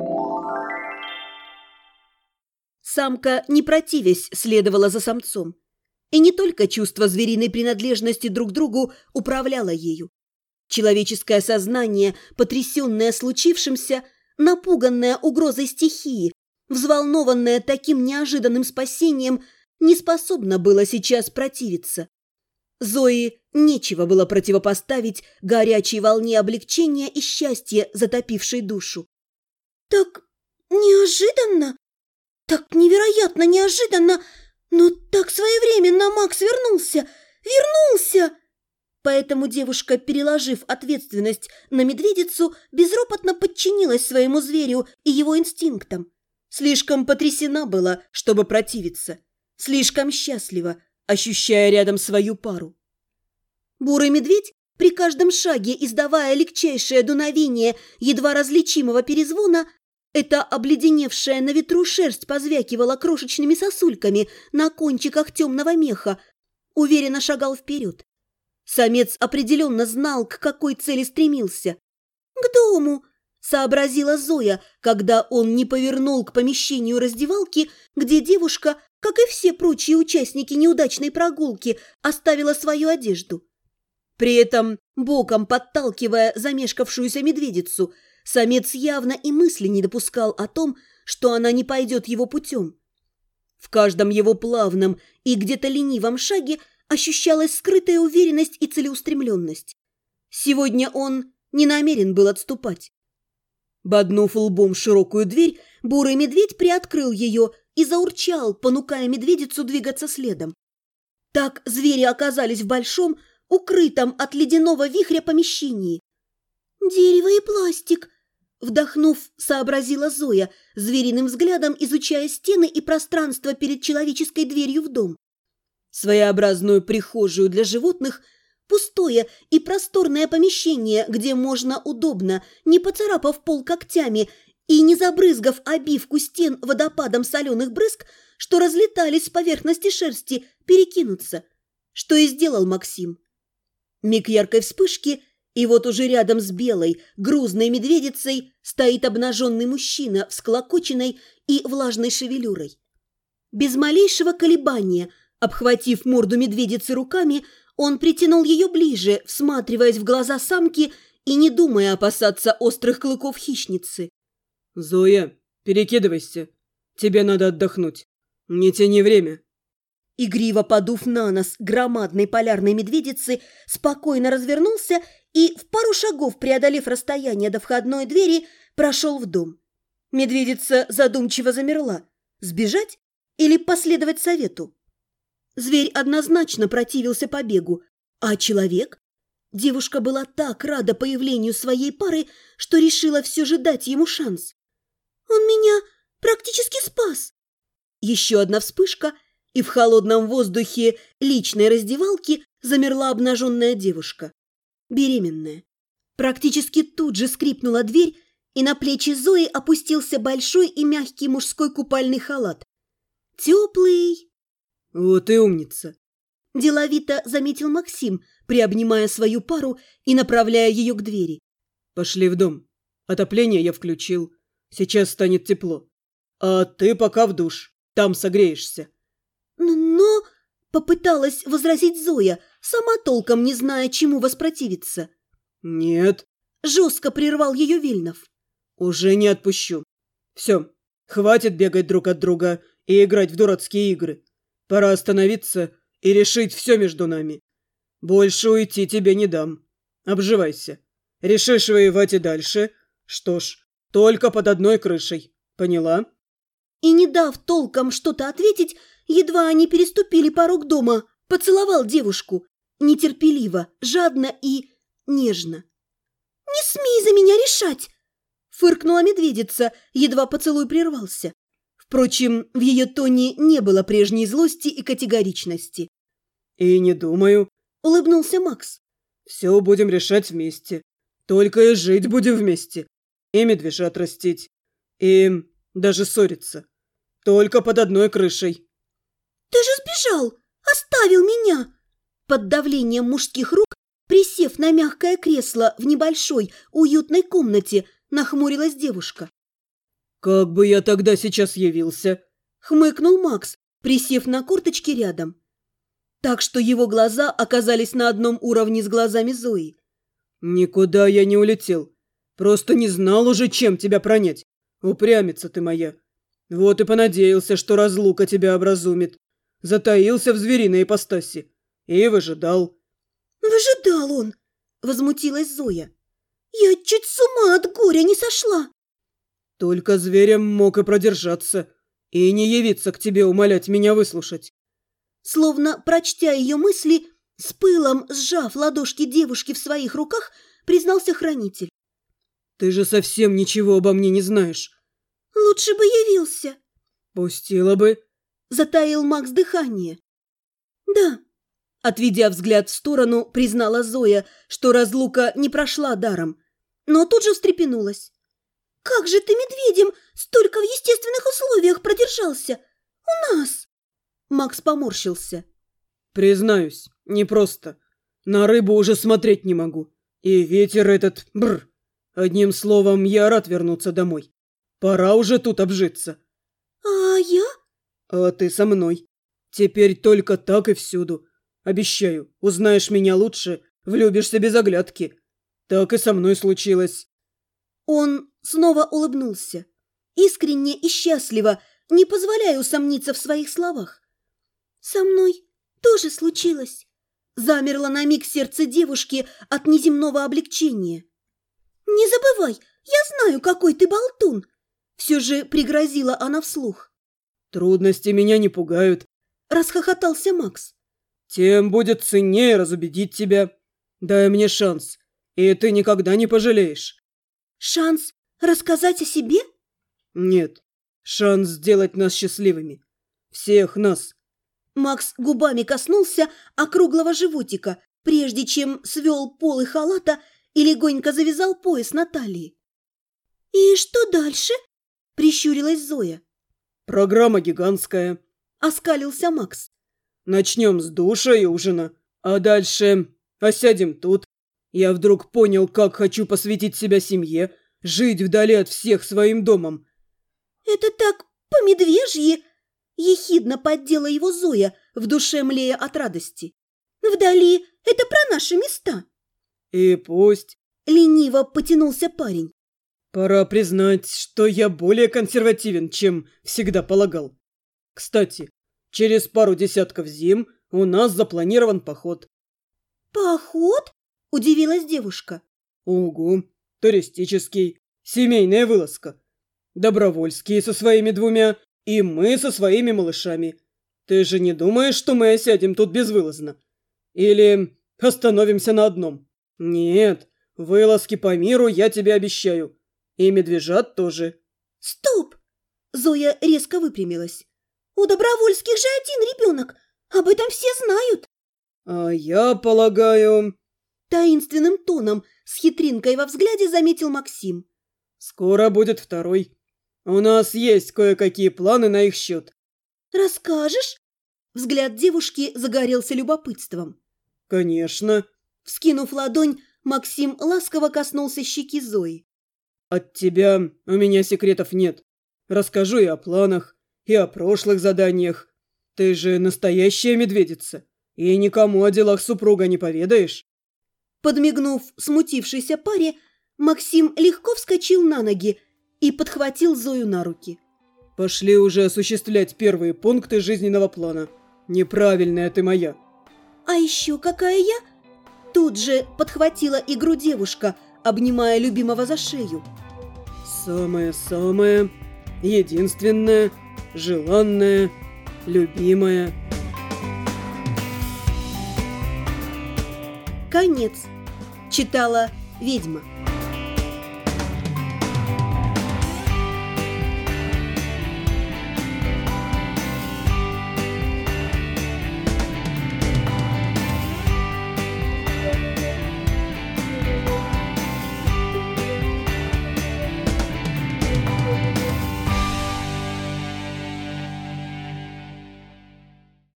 Самка, не противясь, следовала за самцом. И не только чувство звериной принадлежности друг другу управляло ею. Человеческое сознание, потрясенное случившимся, напуганное угрозой стихии, взволнованное таким неожиданным спасением, не способно было сейчас противиться. Зое нечего было противопоставить горячей волне облегчения и счастья, затопившей душу. «Так неожиданно, так невероятно неожиданно, но так своевременно Макс вернулся! Поэтому девушка, переложив ответственность на медведицу, безропотно подчинилась своему зверю и его инстинктам. Слишком потрясена была, чтобы противиться, слишком счастлива, ощущая рядом свою пару. Бурый медведь, при каждом шаге издавая легчайшее дуновение едва различимого перезвона, эта обледеневшая на ветру шерсть позвякивала крошечными сосульками на кончиках темного меха, уверенно шагал вперед. Самец определенно знал, к какой цели стремился. «К дому!» – сообразила Зоя, когда он не повернул к помещению раздевалки, где девушка, как и все прочие участники неудачной прогулки, оставила свою одежду. При этом, боком подталкивая замешкавшуюся медведицу, самец явно и мысли не допускал о том, что она не пойдет его путем. В каждом его плавном и где-то ленивом шаге ощущалась скрытая уверенность и целеустремленность. Сегодня он не намерен был отступать. Боднув лбом широкую дверь, бурый медведь приоткрыл ее и заурчал, понукая медведицу двигаться следом. Так звери оказались в большом, укрытом от ледяного вихря помещении. «Дерево и пластик!» Вдохнув, сообразила Зоя, звериным взглядом изучая стены и пространство перед человеческой дверью в дом. Своеобразную прихожую для животных, пустое и просторное помещение, где можно удобно, не поцарапав пол когтями и не забрызгав обивку стен водопадом соленых брызг, что разлетались с поверхности шерсти, перекинуться, что и сделал Максим. Миг яркой вспышки, и вот уже рядом с белой, грузной медведицей стоит обнаженный мужчина всклокоченной и влажной шевелюрой. Без малейшего колебания, обхватив морду медведицы руками, он притянул ее ближе, всматриваясь в глаза самки и не думая опасаться острых клыков хищницы. «Зоя, перекидывайся. Тебе надо отдохнуть. Не тяни время». Игриво подув на нос громадной полярной медведицы, спокойно развернулся и, в пару шагов преодолев расстояние до входной двери, прошел в дом. Медведица задумчиво замерла. Сбежать или последовать совету? Зверь однозначно противился побегу, а человек? Девушка была так рада появлению своей пары, что решила все же дать ему шанс. «Он меня практически спас!» Еще одна вспышка, и в холодном воздухе личной раздевалки замерла обнаженная девушка. Беременная. Практически тут же скрипнула дверь, и на плечи Зои опустился большой и мягкий мужской купальный халат. Теплый. «Вот и умница!» Деловито заметил Максим, приобнимая свою пару и направляя ее к двери. «Пошли в дом. Отопление я включил. Сейчас станет тепло. А ты пока в душ. Там согреешься». «Но...» – попыталась возразить Зоя, сама толком не зная, чему воспротивиться. «Нет», – жестко прервал ее Вильнов. «Уже не отпущу. Все, хватит бегать друг от друга и играть в дурацкие игры. Пора остановиться и решить все между нами. Больше уйти тебе не дам. Обживайся. Решишь воевать и дальше? Что ж, только под одной крышей. Поняла?» И, не дав толком что-то ответить, едва они переступили порог дома, поцеловал девушку. Нетерпеливо, жадно и нежно. «Не смей за меня решать!» Фыркнула медведица, едва поцелуй прервался. Впрочем, в ее тоне не было прежней злости и категоричности. «И не думаю», — улыбнулся Макс. «Все будем решать вместе. Только и жить будем вместе. И медвежат растить. И даже ссориться. Только под одной крышей». «Ты же сбежал! Оставил меня!» Под давлением мужских рук, присев на мягкое кресло в небольшой, уютной комнате, нахмурилась девушка. «Как бы я тогда сейчас явился?» – хмыкнул Макс, присев на корточки рядом. Так что его глаза оказались на одном уровне с глазами Зои. «Никуда я не улетел. Просто не знал уже, чем тебя пронять. Упрямица ты моя. Вот и понадеялся, что разлука тебя образумит. Затаился в звериной ипостаси. И выжидал». «Выжидал он!» – возмутилась Зоя. «Я чуть с ума от горя не сошла!» «Только зверем мог и продержаться, и не явиться к тебе умолять меня выслушать». Словно прочтя ее мысли, с пылом сжав ладошки девушки в своих руках, признался хранитель. «Ты же совсем ничего обо мне не знаешь». «Лучше бы явился». «Пустила бы». Затаил Макс дыхание. «Да». Отведя взгляд в сторону, признала Зоя, что разлука не прошла даром, но тут же встрепенулась. «Как же ты медведем столько в естественных условиях продержался? У нас!» Макс поморщился. «Признаюсь, непросто. На рыбу уже смотреть не могу. И ветер этот... Бррр. Одним словом, я рад вернуться домой. Пора уже тут обжиться». «А я?» «А ты со мной. Теперь только так и всюду. Обещаю, узнаешь меня лучше, влюбишься без оглядки. Так и со мной случилось». Он снова улыбнулся. Искренне и счастливо, не позволяя усомниться в своих словах. «Со мной тоже случилось». Замерло на миг сердце девушки от неземного облегчения. «Не забывай, я знаю, какой ты болтун!» Все же пригрозила она вслух. «Трудности меня не пугают», – расхохотался Макс. «Тем будет ценнее разубедить тебя. Дай мне шанс, и ты никогда не пожалеешь». «Шанс рассказать о себе?» «Нет, шанс сделать нас счастливыми. Всех нас». Макс губами коснулся округлого животика, прежде чем свел полы халата и легонько завязал пояс на талии. «И что дальше?» – прищурилась Зоя. «Программа гигантская», – оскалился Макс. «Начнем с душа и ужина, а дальше осядем тут. Я вдруг понял, как хочу посвятить себя семье, жить вдали от всех своим домом». «Это так по-медвежьи!» – ехидно поддела его Зоя, в душе млея от радости. «Вдали – это про наши места». «И пусть», – лениво потянулся парень. «Пора признать, что я более консервативен, чем всегда полагал. Кстати, через пару десятков зим у нас запланирован поход». «Поход?» – удивилась девушка. «Угу, туристический, семейная вылазка. Добровольские со своими двумя, и мы со своими малышами. Ты же не думаешь, что мы осядем тут безвылазно? Или остановимся на одном? Нет, вылазки по миру я тебе обещаю. И медвежат тоже». «Стоп!» – Зоя резко выпрямилась. «У Добровольских же один ребенок. Об этом все знают». «А я полагаю...» Таинственным тоном, с хитринкой во взгляде заметил Максим. «Скоро будет второй. У нас есть кое-какие планы на их счет». «Расскажешь?» Взгляд девушки загорелся любопытством. «Конечно». Вскинув ладонь, Максим ласково коснулся щеки Зои. «От тебя у меня секретов нет. Расскажу и о планах, и о прошлых заданиях. Ты же настоящая медведица, и никому о делах супруга не поведаешь». Подмигнув смутившейся паре, Максим легко вскочил на ноги и подхватил Зою на руки. «Пошли уже осуществлять первые пункты жизненного плана. Неправильная ты моя». «А еще какая я?» Тут же подхватила игру девушка, обнимая любимого за шею. «Самая-самая, единственная, желанная, любимая». Конец. Читала ведьма.